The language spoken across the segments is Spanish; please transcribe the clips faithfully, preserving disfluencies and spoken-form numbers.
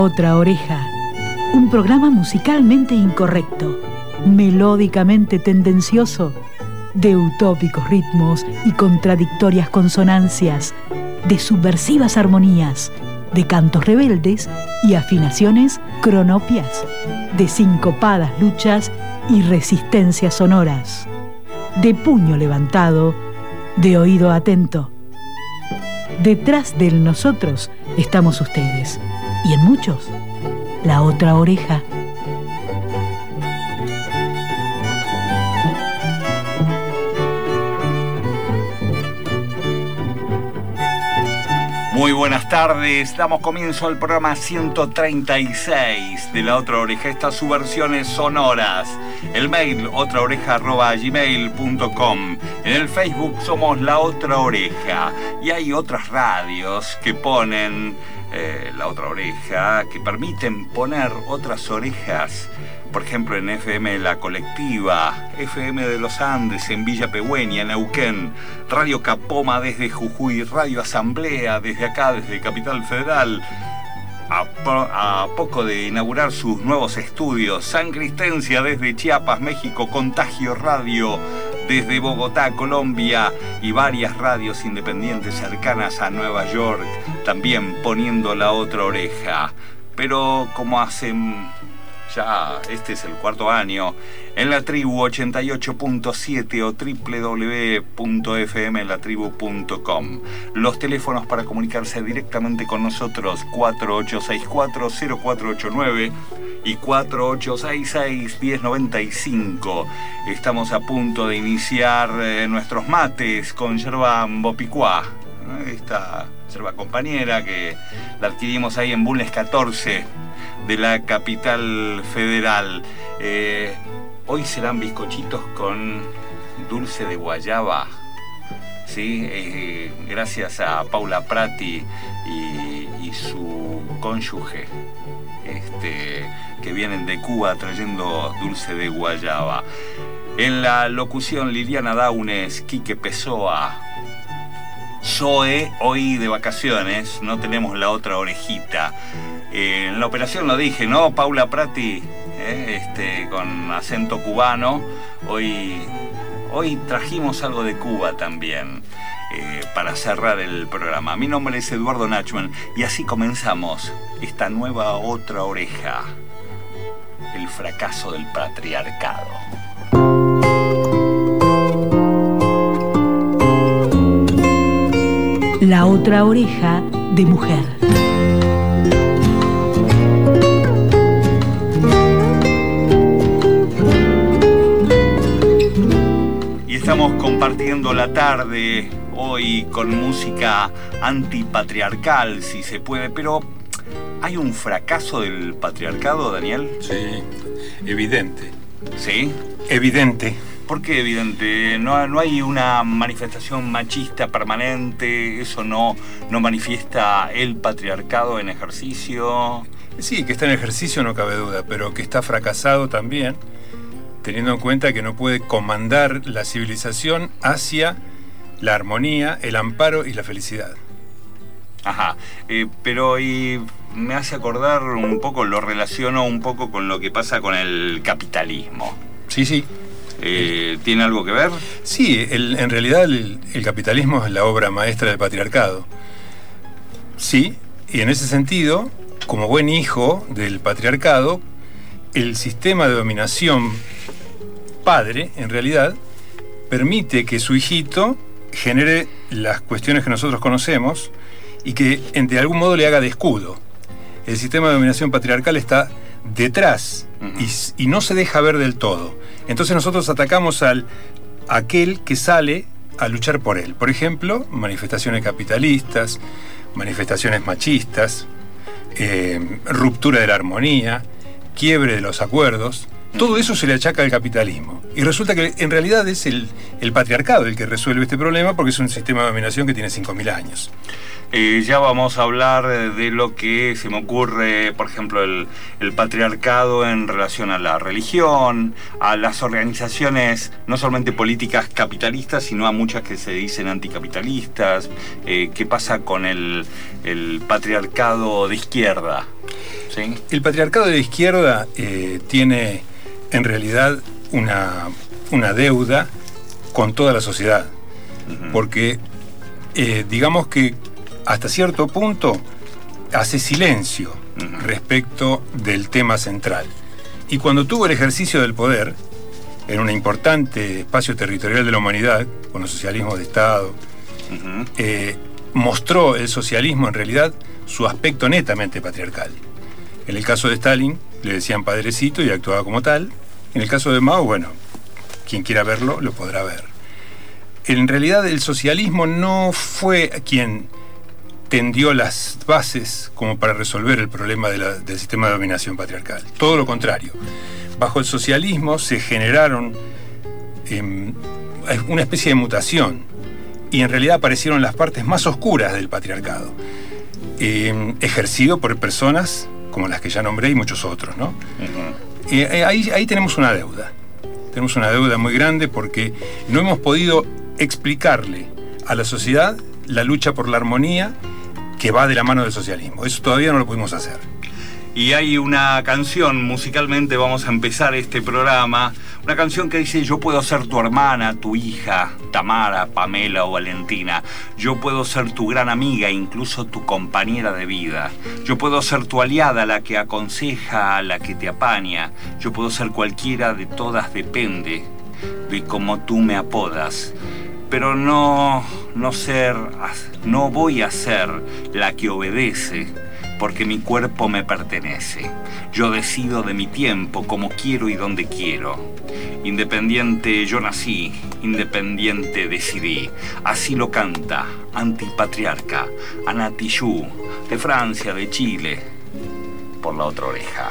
otra oreja. Un programa musicalmente incorrecto, melódicamente tendencioso, de utópicos ritmos y contradictorias consonancias, de subversivas armonías, de cantos rebeldes y afinaciones cronopias, de sincopadas luchas y resistencias sonoras, de puño levantado, de oído atento. Detrás del nosotros estamos ustedes, y en muchos, la otra oreja. Muy buenas tardes, damos comienzo al programa ciento treinta y seis de La Otra Oreja, estas subversiones sonoras. El mail otraoreja arroba gmail punto com. En el Facebook somos La Otra Oreja y hay otras radios que ponen eh, La Otra Oreja, que permiten poner otras orejas. Por ejemplo, en F M La Colectiva, F M de los Andes en Villa Pehuen, en Neuquén, Radio Capoma desde Jujuy, Radio Asamblea desde acá, desde Capital Federal, a, po- a poco de inaugurar sus nuevos estudios, San Cristencia desde Chiapas, México, Contagio Radio desde Bogotá, Colombia, y varias radios independientes cercanas a Nueva York, también poniendo La Otra Oreja. Pero como hacen... ya este es el cuarto año, en La Tribu ochenta y ocho punto siete o doble u doble u doble u punto f m la tribu punto com. Los teléfonos para comunicarse directamente con nosotros: cuatro ocho seis cuatro cero cuatro ocho nueve y cuatro ocho seis seis uno cero nueve cinco. Estamos a punto de iniciar eh, nuestros mates con yerba Mbopicuá, esta yerba compañera que la adquirimos ahí en Bulnes catorce de la capital federal. Eh, hoy serán bizcochitos con dulce de guayaba, ¿sí? Eh, gracias a Paula Prati y, y su cónyuge, este, que vienen de Cuba trayendo dulce de guayaba. En la locución, Liliana Daunes, Quique Pessoa. Zoe, hoy de vacaciones, no tenemos La Otra Orejita. Eh, en la operación lo dije, ¿no? Paula Prati, eh, este, con acento cubano. Hoy, hoy trajimos algo de Cuba también, eh, para cerrar el programa. Mi nombre es Eduardo Nachman y así comenzamos esta nueva Otra Oreja. El fracaso del patriarcado. La Otra Oreja de mujer. Estamos compartiendo la tarde hoy con música antipatriarcal, si se puede, pero ¿hay un fracaso del patriarcado, Daniel? Sí, evidente. ¿Sí? Evidente. ¿Por qué evidente? ¿No, no hay una manifestación machista permanente? ¿Eso no, no manifiesta el patriarcado en ejercicio? Sí, que está en ejercicio no cabe duda, pero que está fracasado también, teniendo en cuenta que no puede comandar la civilización hacia la armonía, el amparo y la felicidad. Ajá, eh, pero y me hace acordar un poco, lo relaciono un poco con lo que pasa con el capitalismo. Sí, sí. Eh, ¿Tiene algo que ver? Sí, el, en realidad el, el capitalismo es la obra maestra del patriarcado. Sí, y en ese sentido, como buen hijo del patriarcado, el sistema de dominación padre, en realidad, permite que su hijito genere las cuestiones que nosotros conocemos y que de algún modo le haga de escudo. El sistema de dominación patriarcal está detrás uh-huh. y, y no se deja ver del todo. Entonces nosotros atacamos al aquel que sale a luchar por él. Por ejemplo, manifestaciones capitalistas, manifestaciones machistas, eh, ruptura de la armonía, quiebre de los acuerdos. Todo eso se le achaca al capitalismo. Y resulta que en realidad es el, el patriarcado el que resuelve este problema, porque es un sistema de dominación que tiene cinco mil años. Eh, ya vamos a hablar de lo que se me ocurre, por ejemplo, el, el patriarcado en relación a la religión, a las organizaciones no solamente políticas capitalistas, sino a muchas que se dicen anticapitalistas. Eh, ¿Qué pasa con el, el patriarcado de izquierda? Sí. El patriarcado de la izquierda eh, tiene en realidad una, una deuda con toda la sociedad, uh-huh. porque eh, digamos que hasta cierto punto hace silencio uh-huh. respecto del tema central. Y cuando tuvo el ejercicio del poder, en un importante espacio territorial de la humanidad, con los socialismos de Estado, uh-huh. eh, mostró el socialismo en realidad su aspecto netamente patriarcal. En el caso de Stalin le decían padrecito y actuaba como tal. En el caso de Mao, bueno, quien quiera verlo lo podrá ver. En realidad el socialismo no fue quien tendió las bases como para resolver el problema de la, del sistema de dominación patriarcal. Todo lo contrario. Bajo el socialismo se generaron eh, una especie de mutación y en realidad aparecieron las partes más oscuras del patriarcado, eh, ejercido por personas como las que ya nombré y muchos otros, ¿no? Uh-huh. eh, ahí, ahí tenemos una deuda. Tenemos una deuda muy grande porque no hemos podido explicarle a la sociedad la lucha por la armonía que va de la mano del socialismo. Eso todavía no lo pudimos hacer. Y hay una canción, musicalmente vamos a empezar este programa, una canción que dice: yo puedo ser tu hermana, tu hija, Tamara, Pamela o Valentina. Yo puedo ser tu gran amiga, incluso tu compañera de vida. Yo puedo ser tu aliada, la que aconseja, la que te apaña. Yo puedo ser cualquiera de todas, depende de cómo tú me apodas. Pero no, no ser, no voy a ser la que obedece, porque mi cuerpo me pertenece. Yo decido de mi tiempo, como quiero y donde quiero. Independiente yo nací, independiente decidí. Así lo canta antipatriarca Ana Tijoux, de Francia, de Chile, por La Otra Oreja.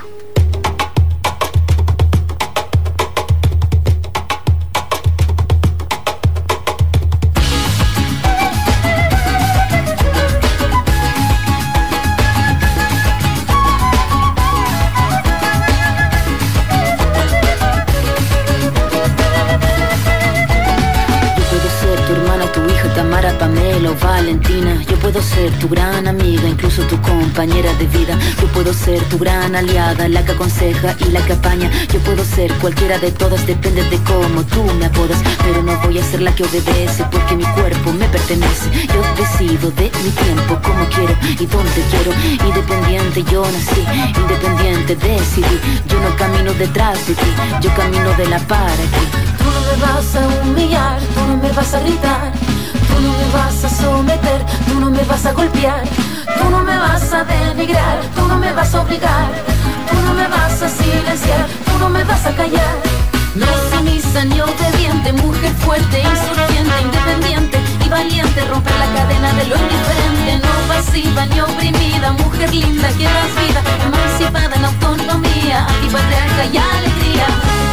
Pamela o Valentina. Yo puedo ser tu gran amiga, incluso tu compañera de vida. Yo puedo ser tu gran aliada, la que aconseja y la que apaña. Yo puedo ser cualquiera de todas, depende de cómo tú me apodas. Pero no voy a ser la que obedece, porque mi cuerpo me pertenece. Yo decido de mi tiempo, como quiero y donde quiero. Independiente yo nací, independiente decidí. Yo no camino detrás de ti, yo camino de la para aquí. Tú no me vas a humillar, tú no me vas a gritar. Tú no me vas a someter, tú no me vas a golpear. Tú no me vas a denigrar, tú no me vas a obligar. Tú no me vas a silenciar, tú no me vas a callar. No sumisa ni obediente, mujer fuerte, insurgente, independiente y valiente. Romper la cadena de lo indiferente. No pasiva ni oprimida, mujer linda que das vida. Emancipada en autonomía, antipatriarca y alegría.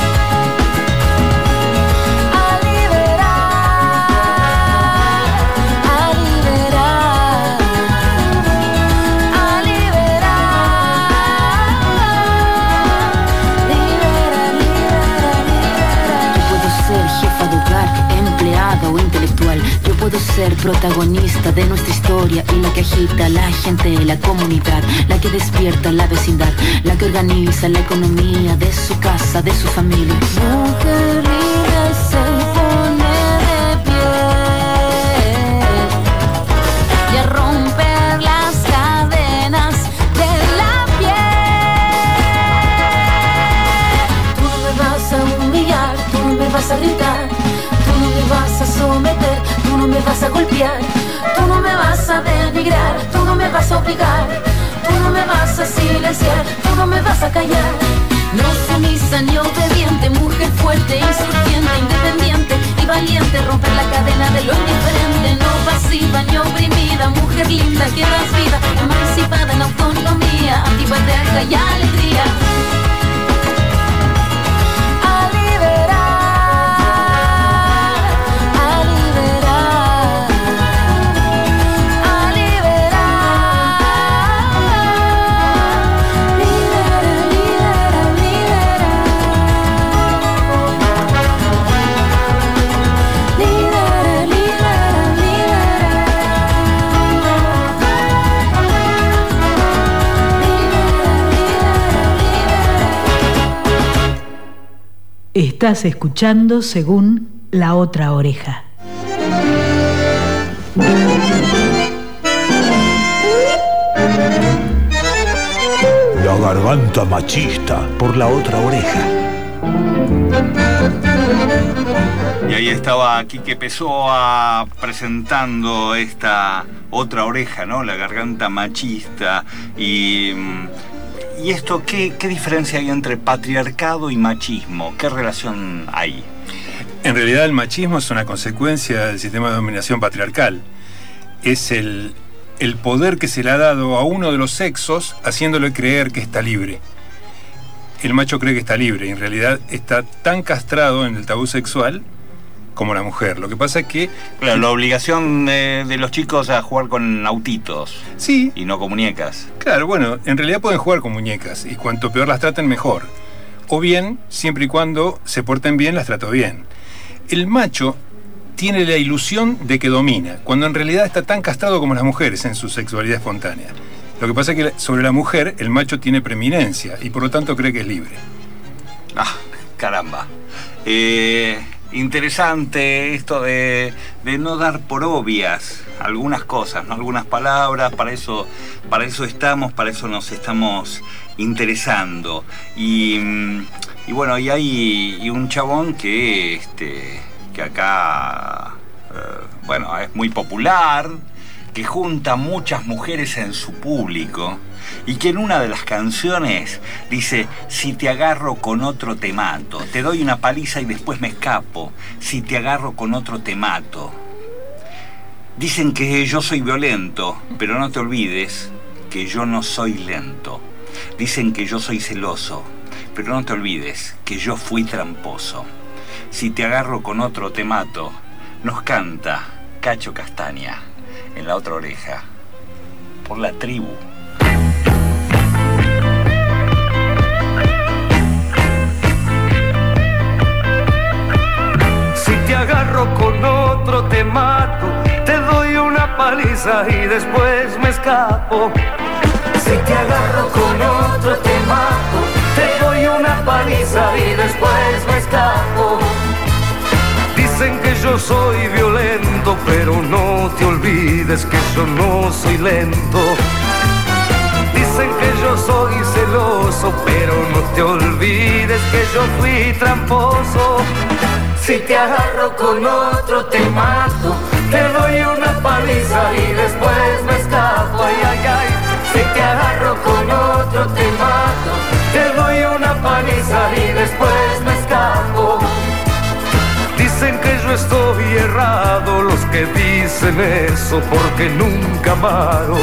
O intelectual. Yo puedo ser protagonista de nuestra historia y la que agita a la gente, la comunidad, la que despierta la vecindad, la que organiza la economía de su casa, de su familia. Mujer libre se pone de pie y a romper las cadenas de la piel. Tú no me vas a humillar, tú no me vas a gritar. Tú no me vas a someter, tú no me vas a golpear. Tú no me vas a denigrar, tú no me vas a obligar. Tú no me vas a silenciar, tú no me vas a callar. No sumisa ni obediente, mujer fuerte, insurgente, independiente y valiente. Romper la cadena de lo indiferente. No pasiva ni oprimida, mujer linda que das vida. Emancipada en autonomía, antipatriarca y alegría. Estás escuchando según La Otra Oreja. La garganta machista por La Otra Oreja. Y ahí estaba Quique Pessoa presentando esta otra oreja, ¿no? La garganta machista. Y, y esto, ¿qué, ¿qué diferencia hay entre patriarcado y machismo? ¿Qué relación hay? En realidad el machismo es una consecuencia del sistema de dominación patriarcal. Es el, el poder que se le ha dado a uno de los sexos haciéndole creer que está libre. El macho cree que está libre y en realidad está tan castrado en el tabú sexual como la mujer. Lo que pasa es que... Claro, la obligación de, de los chicos a jugar con autitos. Sí. Y no con muñecas. Claro, bueno, en realidad pueden jugar con muñecas y cuanto peor las traten, mejor. O bien, siempre y cuando se porten bien, las trato bien. El macho tiene la ilusión de que domina, cuando en realidad está tan castrado como las mujeres en su sexualidad espontánea. Lo que pasa es que sobre la mujer el macho tiene preeminencia y por lo tanto cree que es libre. Ah, caramba. Eh, interesante esto de, de no dar por obvias algunas cosas, ¿no? Algunas palabras, para eso, para eso estamos, para eso nos estamos interesando. Y, y bueno, y hay y un chabón que, este, que acá, eh, bueno, es muy popular, que junta muchas mujeres en su público y que en una de las canciones dice: si te agarro con otro te mato, te doy una paliza y después me escapo, si te agarro con otro te mato. Dicen que yo soy violento, pero no te olvides que yo no soy lento. Dicen que yo soy celoso, pero no te olvides que yo fui tramposo. Si te agarro con otro te mato, nos canta Cacho Castaña en La Otra Oreja, por La Tribu. Si te agarro con otro te mato, te doy una paliza y después me escapo. Si te agarro con otro te mato, te doy una paliza y después me escapo. Dicen que yo soy violento, pero no te olvides que yo no soy lento. Dicen que yo soy celoso, pero no te olvides que yo fui tramposo. Si te agarro con otro te mato, te doy una paliza y después me escapo. Ay, ay, ay. Si te agarro con otro te mato, te doy una paliza y después me escapo. Dicen que yo estoy errado, los que dicen eso porque nunca amaron.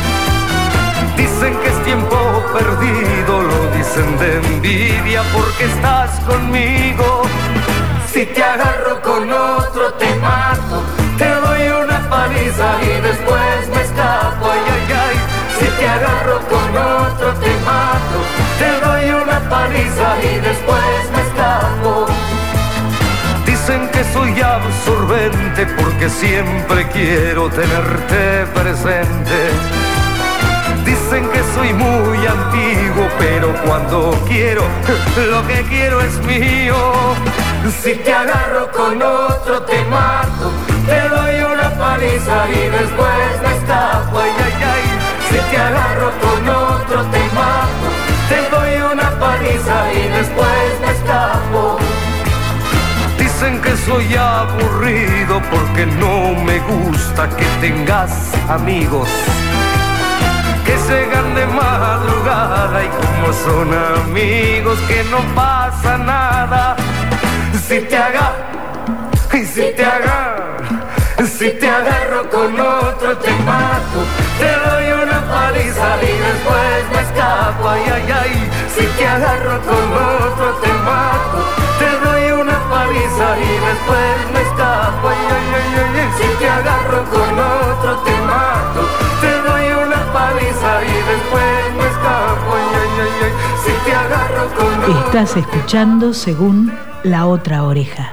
Dicen que es tiempo perdido, lo dicen de envidia porque estás conmigo. Si te agarro con otro te mato, te doy una paliza y después me escapo. Ay, ay, ay. Si te agarro con otro te mato, te doy una paliza y después me escapo. Dicen que soy absorbente porque siempre quiero tenerte presente. Dicen que soy muy antiguo, pero cuando quiero, lo que quiero es mío. Si te agarro con otro te mato, te doy una paliza y después me escapo. Ay, ay, ay. Si te agarro con otro te mato, te doy una paliza y después me escapo. Dicen que soy aburrido porque no me gusta que tengas amigos que llegan de madrugada y como son amigos que no pasa nada. Si te agarro, si te agarro, si te agarro con otro te mato, te doy una paliza y después me escapo. Ay, ay, ay. Si te agarro con otro te mato, te doy una paliza y después me escapo. Ay, ay, ay, ay, ay. Si te agarro con otro te mato, te doy una paliza y después me escapo. Ay, ay, ay, ay. Si te agarro con otro. Estás escuchando según La Otra Oreja.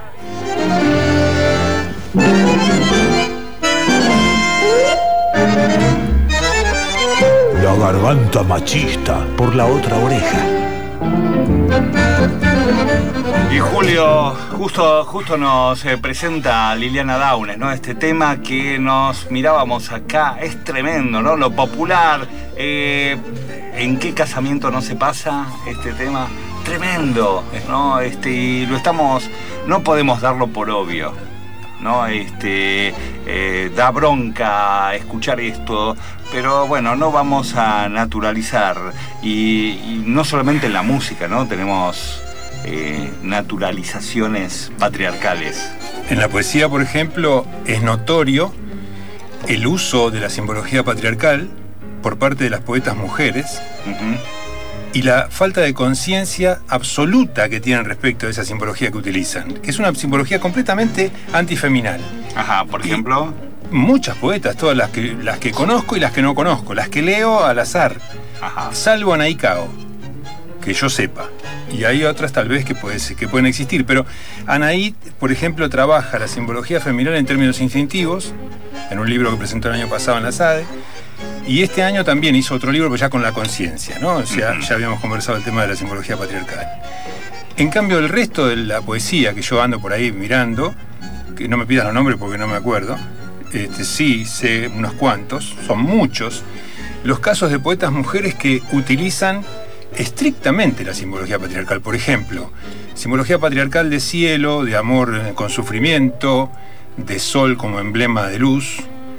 La garganta machista por La Otra Oreja. Y Julio justo, justo nos eh, presenta Liliana Downes, ¿no? Este tema que nos mirábamos acá, es tremendo, ¿no? Lo popular, eh, ¿en qué casamiento no se pasa este tema? Tremendo, ¿no? Este, y lo estamos, no podemos darlo por obvio, ¿no? Este, eh, da bronca escuchar esto, pero bueno, no vamos a naturalizar. Y, y no solamente en la música, ¿no? Tenemos eh, naturalizaciones patriarcales. En la poesía, por ejemplo, es notorio el uso de la simbología patriarcal por parte de las poetas mujeres. Uh-huh. Y la falta de conciencia absoluta que tienen respecto a esa simbología que utilizan, que es una simbología completamente antifeminal. Ajá, por ejemplo. Y muchas poetas, todas las que, las que conozco y las que no conozco, las que leo al azar. Ajá. Salvo Anaí Cao, que yo sepa. Y hay otras tal vez que, puede, que pueden existir, pero Anaí, por ejemplo, trabaja la simbología femenina en términos instintivos, en un libro que presentó el año pasado en la SADE. Y este año también hizo otro libro, pero ya con la conciencia, ¿no? O sea, ya habíamos conversado el tema de la simbología patriarcal. En cambio, el resto de la poesía que yo ando por ahí mirando, que no me pidas los nombres porque no me acuerdo, este, sí sé unos cuantos, son muchos, los casos de poetas mujeres que utilizan estrictamente la simbología patriarcal. Por ejemplo, simbología patriarcal de cielo, de amor con sufrimiento, de sol como emblema de luz,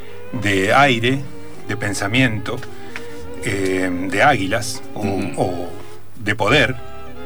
de aire, de pensamiento, eh, de águilas o, uh-huh. o de poder,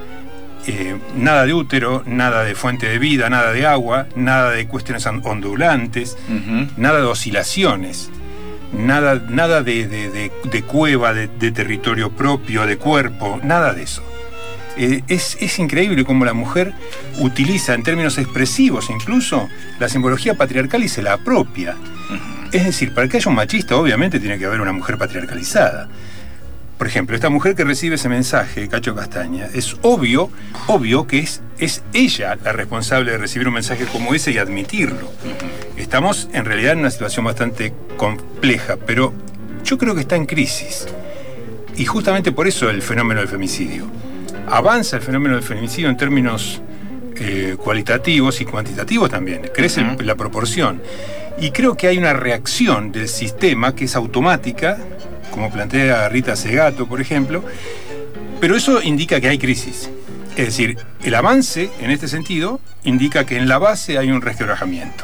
eh, nada de útero, nada de fuente de vida, nada de agua, nada de cuestiones ondulantes, uh-huh. nada de oscilaciones, nada, nada de, de, de, de cueva, de, de territorio propio, de cuerpo, nada de eso. Eh, es, es increíble cómo la mujer utiliza en términos expresivos incluso la simbología patriarcal y se la apropia. Uh-huh. Es decir, para que haya un machista, obviamente tiene que haber una mujer patriarcalizada. Por ejemplo, esta mujer que recibe ese mensaje de Cacho Castaña, es obvio, obvio que es, es ella la responsable de recibir un mensaje como ese y admitirlo. Estamos en realidad en una situación bastante compleja, pero yo creo que está en crisis. Y justamente por eso el fenómeno del femicidio. Avanza el fenómeno del femicidio en términos eh, cualitativos y cuantitativos también. Crece uh-huh. la proporción. Y creo que hay una reacción del sistema que es automática, como plantea Rita Segato, por ejemplo, pero eso indica que hay crisis. Es decir, el avance, en este sentido, indica que en la base hay un resquebrajamiento.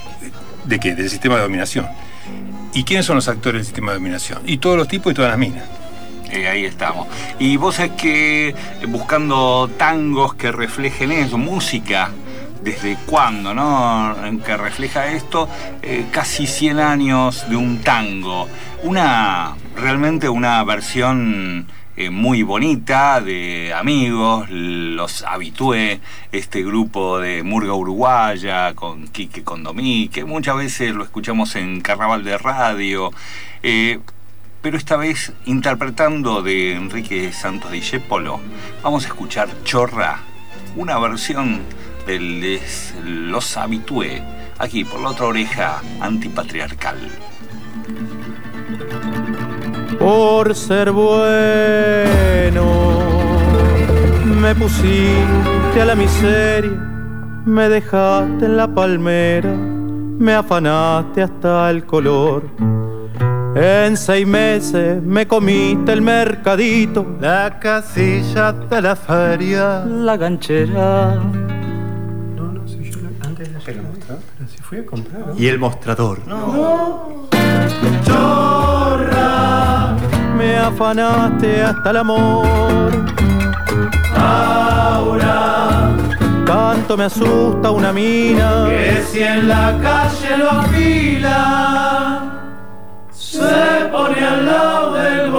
¿De qué? Del sistema de dominación. ¿Y quiénes son los actores del sistema de dominación? Y todos los tipos y todas las minas. Eh, ahí estamos. Y vos sabés que buscando tangos que reflejen eso, música, ¿desde cuándo, no? En que refleja esto, eh, casi cien años de un tango. Una, realmente una versión eh, muy bonita de amigos, los Habitué, este grupo de murga uruguaya, con Quique Condomí, que muchas veces lo escuchamos en Carnaval de Radio, eh, pero esta vez interpretando de Enrique Santos Discépolo, vamos a escuchar Chorra, una versión de los Habitué, aquí por la otra oreja antipatriarcal. Por ser bueno me pusiste a la miseria, me dejaste en la palmera, me afanaste hasta el color. En seis meses me comiste el mercadito, la casilla de la feria, la ganchera. No, no, si yo antes de la mostrador, pero si fui a comprar, ¿no? Y el mostrador. No. no. Chorra, me afanaste hasta el amor. Ahora tanto me asusta una mina, que si en la calle lo afila, se pone al lado del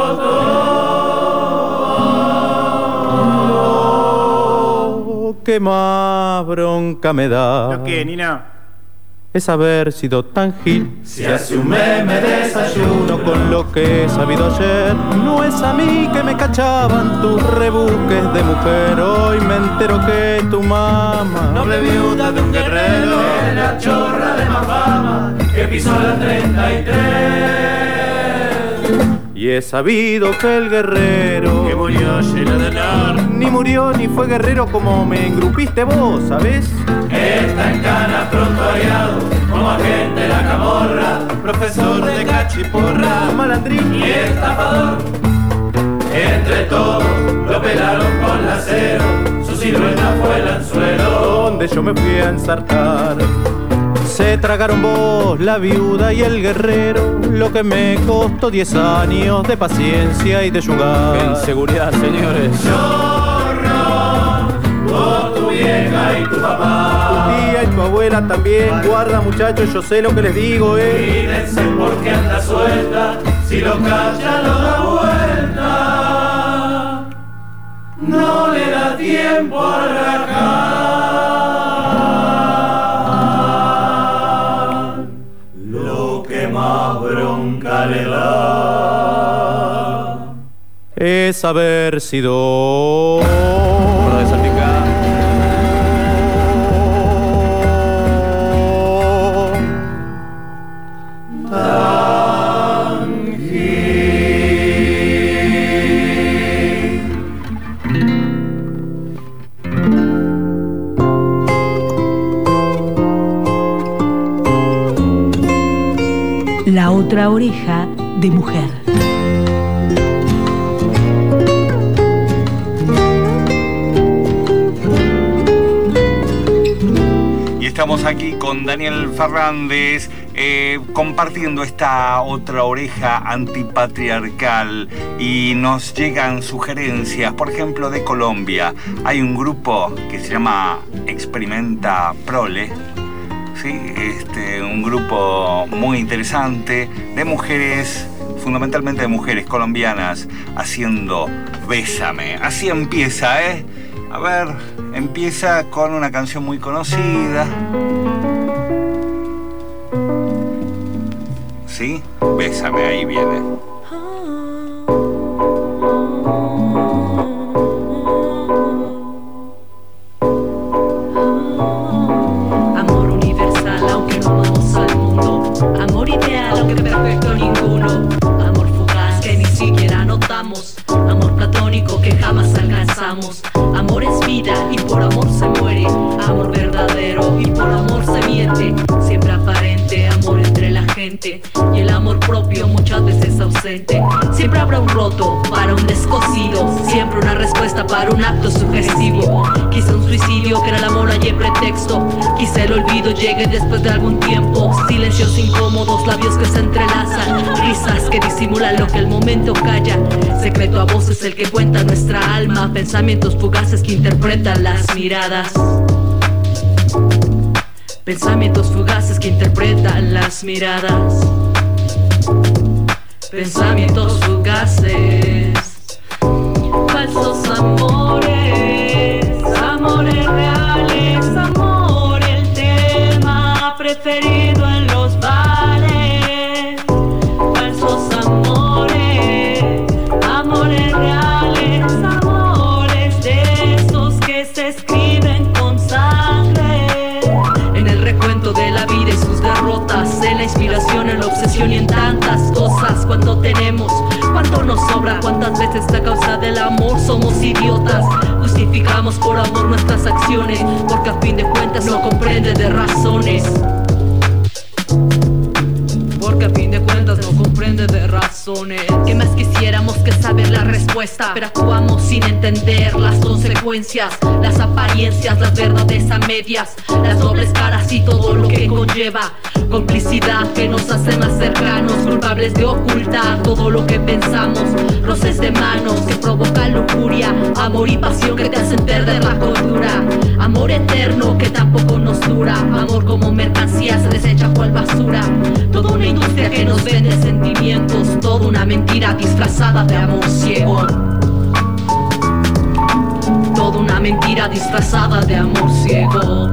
botón. ¿Qué más bronca me da? ¿Lo qué, Nina? Es haber sido tan gil. Si hace un mes me desayuno con lo que he sabido ayer. No es a mí que me cachaban tus rebusques de mujer. Hoy me entero que tu mamá, noble viuda de un guerrero, es la chorra de más fama que pisó la treinta y tres. Y he sabido que el guerrero, que murió lleno de honor. Ni murió ni fue guerrero como me engrupiste vos, ¿sabés? Está en cana prontuariado como agente de la camorra, profesor de cachiporra, malandrín y estafador. Entre todos lo pelaron con lacero, su silueta fue el anzuelo donde yo me fui a ensartar. Se tragaron vos, la viuda y el guerrero, lo que me costó diez años de paciencia y de yugar. En seguridad, señores. Chorro, vos, tu vieja y tu papá, tu tía y tu abuela también. Guarda, muchachos, yo sé lo que les digo, eh. Cuídense porque anda suelta, si lo cacha lo da vuelta. No le da tiempo a rajar. Lo que más bronca le da es haber sido de salpicar. La otra oreja de mujer. Y estamos aquí con Daniel Fernández eh, compartiendo esta otra oreja antipatriarcal y nos llegan sugerencias, por ejemplo de Colombia. Hay un grupo que se llama Experimenta Prole. Sí, este, un grupo muy interesante de mujeres, fundamentalmente de mujeres colombianas, haciendo Bésame. Así empieza, ¿eh? A ver, empieza con una canción muy conocida. ¿Sí? Bésame, ahí viene. Amor ideal, aunque perfecto ninguno. Amor fugaz que ni siquiera notamos. Amor platónico que jamás alcanzamos. Amor es vida y por amor se muere. Amor verdadero y por amor se miente. Siempre aparente, amor entre la gente. Y el amor propio muchas veces ausente. Siempre habrá un roto para un descosido. Siempre una respuesta para un acto sugestivo. Quizá un suicidio que en el amor haya pretexto. Quizá el olvido llegue después de algún tiempo. Silencios incómodos, labios que se entrelazan. Risas que disimulan lo que el momento calla. Secreto a voces el que cuenta nuestra alma. Pensamientos fugaces que interpretan las miradas. Pensamientos fugaces que interpretan las miradas. Pensamientos fugaces. Falsos amores, amores reales, amor el tema preferido en los bares. Falsos amores, amores reales, amores de esos que se escriben con sangre. En el recuento de la vida y sus derrotas, en la inspiración, en la obsesión y en tantas cosas. Cuánto tenemos, cuánto nos sobra, cuántas veces a causa del amor somos idiotas. Justificamos por amor nuestras acciones, porque a fin de cuentas no comprende de razones. Porque a fin de cuentas no comprende de razones. ¿Qué más quisiéramos que saber la respuesta? Pero actuamos sin entender las consecuencias, las apariencias, las verdades a medias, las dobles caras y todo lo que conlleva. Complicidad que nos hace más cercanos, culpables de ocultar todo lo que pensamos. Roces de manos que provocan lujuria, amor y pasión que te hacen perder la cordura. Amor eterno que tampoco nos dura, amor como mercancía se desecha cual basura. Toda una industria que nos vende sentimientos, toda una mentira disfrazada de amor ciego. Toda una mentira disfrazada de amor ciego.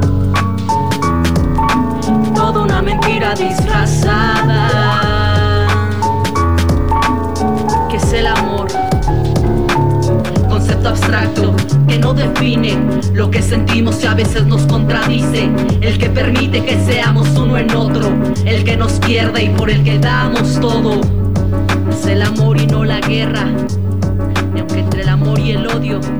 Toda una mentira disfrazada. ¿Qué es el amor? Concepto abstracto que no define lo que sentimos y a veces nos contradice. El que permite que seamos uno en otro, el que nos pierde y por el que damos todo. Es el amor y no la guerra. Y aunque entre el amor odio,